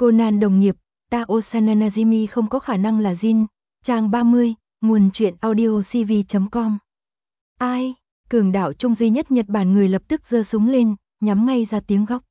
Conan đồng nghiệp, Tao Sananajimi không có khả năng là Jin, trang 30, nguồn truyện audio cv.com. Ai? Cường đạo trung duy nhất Nhật Bản người lập tức giơ súng lên, nhắm ngay ra tiếng góc.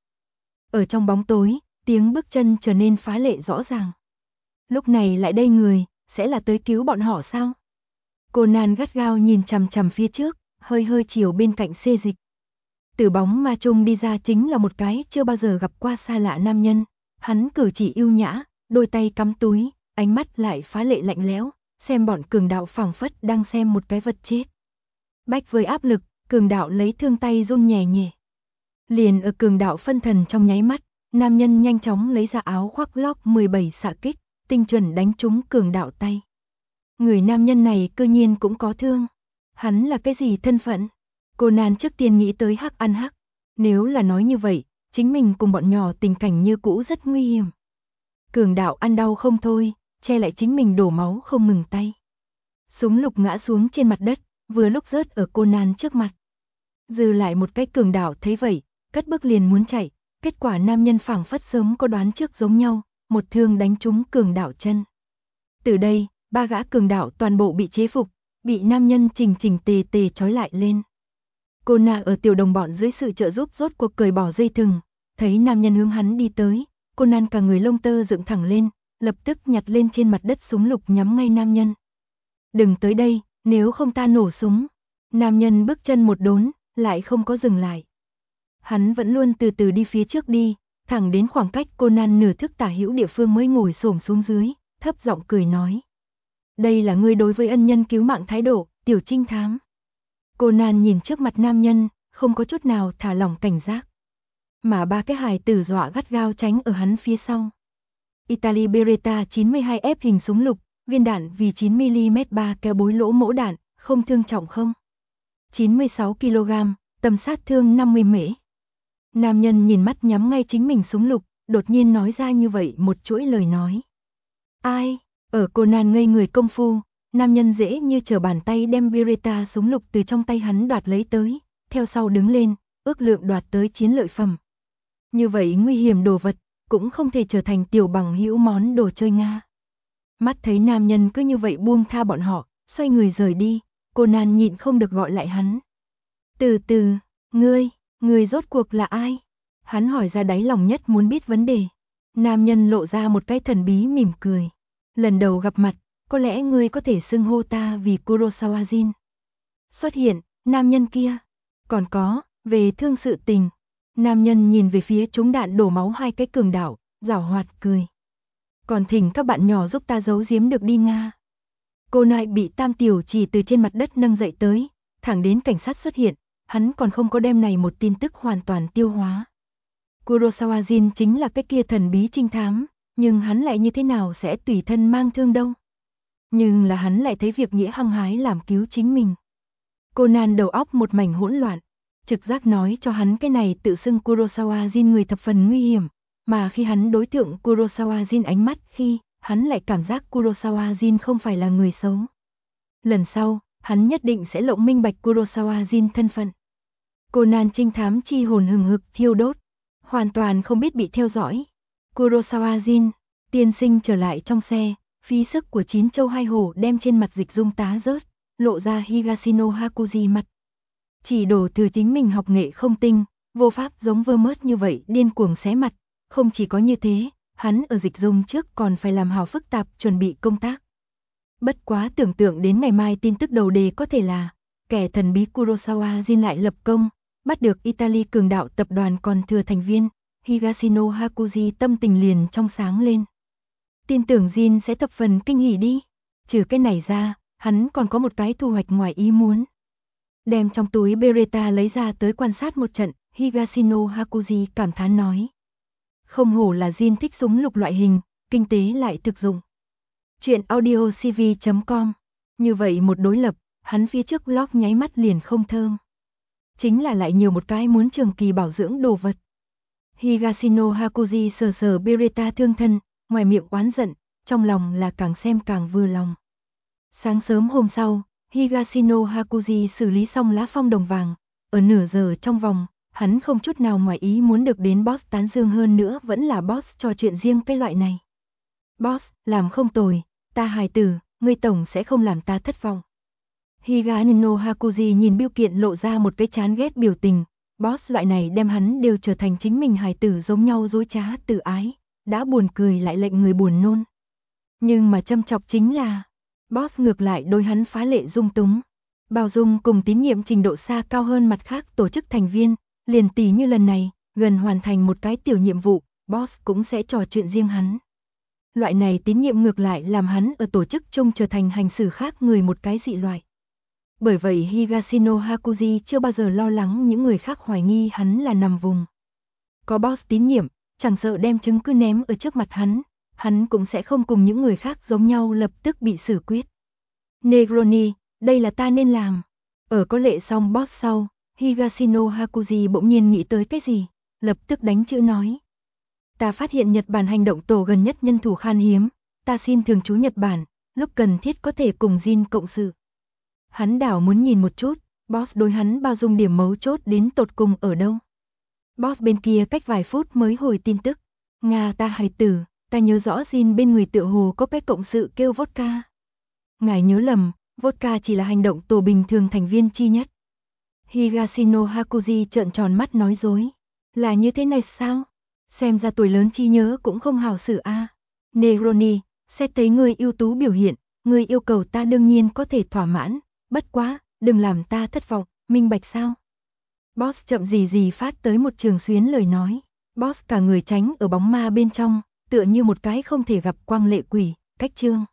Ở trong bóng tối, tiếng bước chân trở nên phá lệ rõ ràng. Lúc này lại đây người, sẽ là tới cứu bọn họ sao? Conan gắt gao nhìn chằm chằm phía trước, hơi chiều bên cạnh xê dịch. Từ bóng ma trung đi ra chính là một cái chưa bao giờ gặp qua xa lạ nam nhân. Hắn cử chỉ ưu nhã, đôi tay cắm túi, ánh mắt lại phá lệ lạnh lẽo, xem bọn cường đạo phảng phất đang xem một cái vật chết. Bách với áp lực, cường đạo lấy thương tay run nhẹ nhẹ. Liền ở cường đạo phân thần trong nháy mắt, nam nhân nhanh chóng lấy ra áo khoác Glock 17 xạ kích, tinh chuẩn đánh trúng cường đạo tay. Người nam nhân này cơ nhiên cũng có thương. Hắn là cái gì thân phận? Conan trước tiên nghĩ tới hắc ăn hắc. Nếu là nói như vậy, chính mình cùng bọn nhỏ tình cảnh như cũ rất nguy hiểm. Cường đạo ăn đau không thôi, che lại chính mình đổ máu không ngừng tay. Súng lục ngã xuống trên mặt đất, vừa lúc rớt ở Conan trước mặt. Dư lại một cái cường đạo thấy vậy, cất bước liền muốn chạy, kết quả nam nhân phảng phất sớm có đoán trước giống nhau, một thương đánh trúng cường đạo chân. Từ đây, ba gã cường đạo toàn bộ bị chế phục, bị nam nhân chỉnh tề trói lại lên. Conan ở tiểu đồng bọn dưới sự trợ giúp rốt cuộc cởi bỏ dây thừng, thấy nam nhân hướng hắn đi tới, Conan cả người lông tơ dựng thẳng lên, lập tức nhặt lên trên mặt đất súng lục nhắm ngay nam nhân. Đừng tới đây, nếu không ta nổ súng. Nam nhân bước chân một đốn, lại không có dừng lại. Hắn vẫn luôn từ từ đi phía trước đi, thẳng đến khoảng cách Conan nửa thước tả hữu địa phương mới ngồi xổm xuống dưới, thấp giọng cười nói. Đây là ngươi đối với ân nhân cứu mạng thái độ, tiểu trinh thám. Conan nhìn trước mặt nam nhân, không có chút nào thả lỏng cảnh giác. Mà ba cái hài tử dọa gắt gao tránh ở hắn phía sau. Italy Beretta 92F hình súng lục, viên đạn vì 9mm 3 kéo bối lỗ mỗ đạn, không thương trọng không. 96 kg, tầm sát thương 50 mễ. Nam nhân nhìn mắt nhắm ngay chính mình súng lục, đột nhiên nói ra như vậy một chuỗi lời nói. Ai? Ở Conan ngây người công phu, nam nhân dễ như trở bàn tay đem Beretta súng lục từ trong tay hắn đoạt lấy tới, theo sau đứng lên, ước lượng đoạt tới chiến lợi phẩm. Như vậy nguy hiểm đồ vật, cũng không thể trở thành tiểu bằng hữu món đồ chơi Nga. Mắt thấy nam nhân cứ như vậy buông tha bọn họ, xoay người rời đi, Conan nhịn không được gọi lại hắn. Từ từ, ngươi rốt cuộc là ai? Hắn hỏi ra đáy lòng nhất muốn biết vấn đề. Nam nhân lộ ra một cái thần bí mỉm cười. Lần đầu gặp mặt, có lẽ ngươi có thể xưng hô ta vì Kurosawa Jin. Xuất hiện, nam nhân kia. Còn có, về thương sự tình. Nam nhân nhìn về phía trúng đạn đổ máu hai cái cường đạo, giảo hoạt cười. Còn thỉnh các bạn nhỏ giúp ta giấu giếm được đi Nga. Cô nại bị Tam Tiểu chỉ từ trên mặt đất nâng dậy tới, thẳng đến cảnh sát xuất hiện, hắn còn không có đem này một tin tức hoàn toàn tiêu hóa. Kurosawa Jin chính là cái kia thần bí trinh thám, nhưng hắn lại như thế nào sẽ tùy thân mang thương đâu. Nhưng là hắn lại thấy việc nghĩa hăng hái làm cứu chính mình. Conan đầu óc một mảnh hỗn loạn, trực giác nói cho hắn cái này tự xưng Kurosawa Jin người thập phần nguy hiểm, mà khi hắn đối tượng Kurosawa Jin ánh mắt khi, hắn lại cảm giác Kurosawa Jin không phải là người xấu. Lần sau, hắn nhất định sẽ lộng minh bạch Kurosawa Jin thân phận. Conan trinh thám chi hồn hừng hực thiêu đốt, hoàn toàn không biết bị theo dõi. Kurosawa Jin, tiên sinh trở lại trong xe, phí sức của 9 châu 2 hổ đem trên mặt dịch dung tá rớt, lộ ra Higashino Hakuji mặt. Chỉ đổ thừa chính mình học nghệ không tinh, vô pháp giống vơ mớt như vậy điên cuồng xé mặt. Không chỉ có như thế, hắn ở dịch dung trước còn phải làm hào phức tạp chuẩn bị công tác. Bất quá tưởng tượng đến ngày mai tin tức đầu đề có thể là kẻ thần bí Kurosawa Jin lại lập công, bắt được Italy cường đạo tập đoàn còn thừa thành viên, Higashino Hakuji tâm tình liền trong sáng lên. Tin tưởng Jin sẽ thập phần kinh hỉ đi. Trừ cái này ra, hắn còn có một cái thu hoạch ngoài ý muốn. Đem trong túi Beretta lấy ra tới quan sát một trận, Higashino Hakuji cảm thán nói. Không hổ là Jin thích súng lục loại hình, kinh tế lại thực dụng. Chuyện audio cv.com. Như vậy một đối lập, hắn phía trước Glock nháy mắt liền không thơm. Chính là lại nhiều một cái muốn trường kỳ bảo dưỡng đồ vật. Higashino Hakuji sờ sờ Beretta thương thân, ngoài miệng oán giận, trong lòng là càng xem càng vừa lòng. Sáng sớm hôm sau, Higashino Hakuji xử lý xong lá phong đồng vàng, ở nửa giờ trong vòng, Hắn không chút nào ngoài ý muốn được đến boss tán dương, hơn nữa vẫn là boss trò chuyện riêng cái loại này. Boss, làm không tồi, ta hài tử, ngươi tổng sẽ không làm ta thất vọng. Higanino Hakuji nhìn bưu kiện lộ ra một cái chán ghét biểu tình, boss loại này đem hắn đều trở thành chính mình hài tử giống nhau dối trá tự ái, đã buồn cười lại lệnh người buồn nôn. Nhưng mà châm chọc chính là, boss ngược lại đối hắn phá lệ dung túng, bao dung cùng tín nhiệm trình độ xa cao hơn mặt khác tổ chức thành viên, liền tỉ như lần này, gần hoàn thành một cái tiểu nhiệm vụ, boss cũng sẽ trò chuyện riêng hắn. Loại này tín nhiệm ngược lại làm hắn ở tổ chức chung trở thành hành xử khác người một cái dị loại. Bởi vậy Higashino Hakuji chưa bao giờ lo lắng những người khác hoài nghi hắn là nằm vùng. Có boss tín nhiệm, chẳng sợ đem chứng cứ ném ở trước mặt hắn cũng sẽ không cùng những người khác giống nhau lập tức bị xử quyết. Negroni, đây là ta nên làm. Ở có lệ xong boss sau, Higashino Hakuji bỗng nhiên nghĩ tới cái gì, lập tức đánh chữ nói. Ta phát hiện Nhật Bản hành động tổ gần nhất nhân thủ khan hiếm, ta xin thường trú Nhật Bản, lúc cần thiết có thể cùng Jin cộng sự. Hắn đảo muốn nhìn một chút, boss đối hắn bao dung điểm mấu chốt đến tột cùng ở đâu. Boss bên kia cách vài phút mới hồi tin tức. Nga ta hài tử, ta nhớ rõ Jin bên người tựa hồ có cái cộng sự kêu vodka. Ngài nhớ lầm, vodka chỉ là hành động tổ bình thường thành viên chi nhất. Higashino Hakuji trợn tròn mắt nói dối. Là như thế này sao? Xem ra tuổi lớn chi nhớ cũng không hảo xử a. Negroni, xét thấy người ưu tú biểu hiện, người yêu cầu ta đương nhiên có thể thỏa mãn, bất quá, đừng làm ta thất vọng, minh bạch sao? Boss chậm gì phát tới một trường xuyến lời nói. Boss cả người tránh ở bóng ma bên trong, tựa như một cái không thể gặp quang lệ quỷ, cách chương.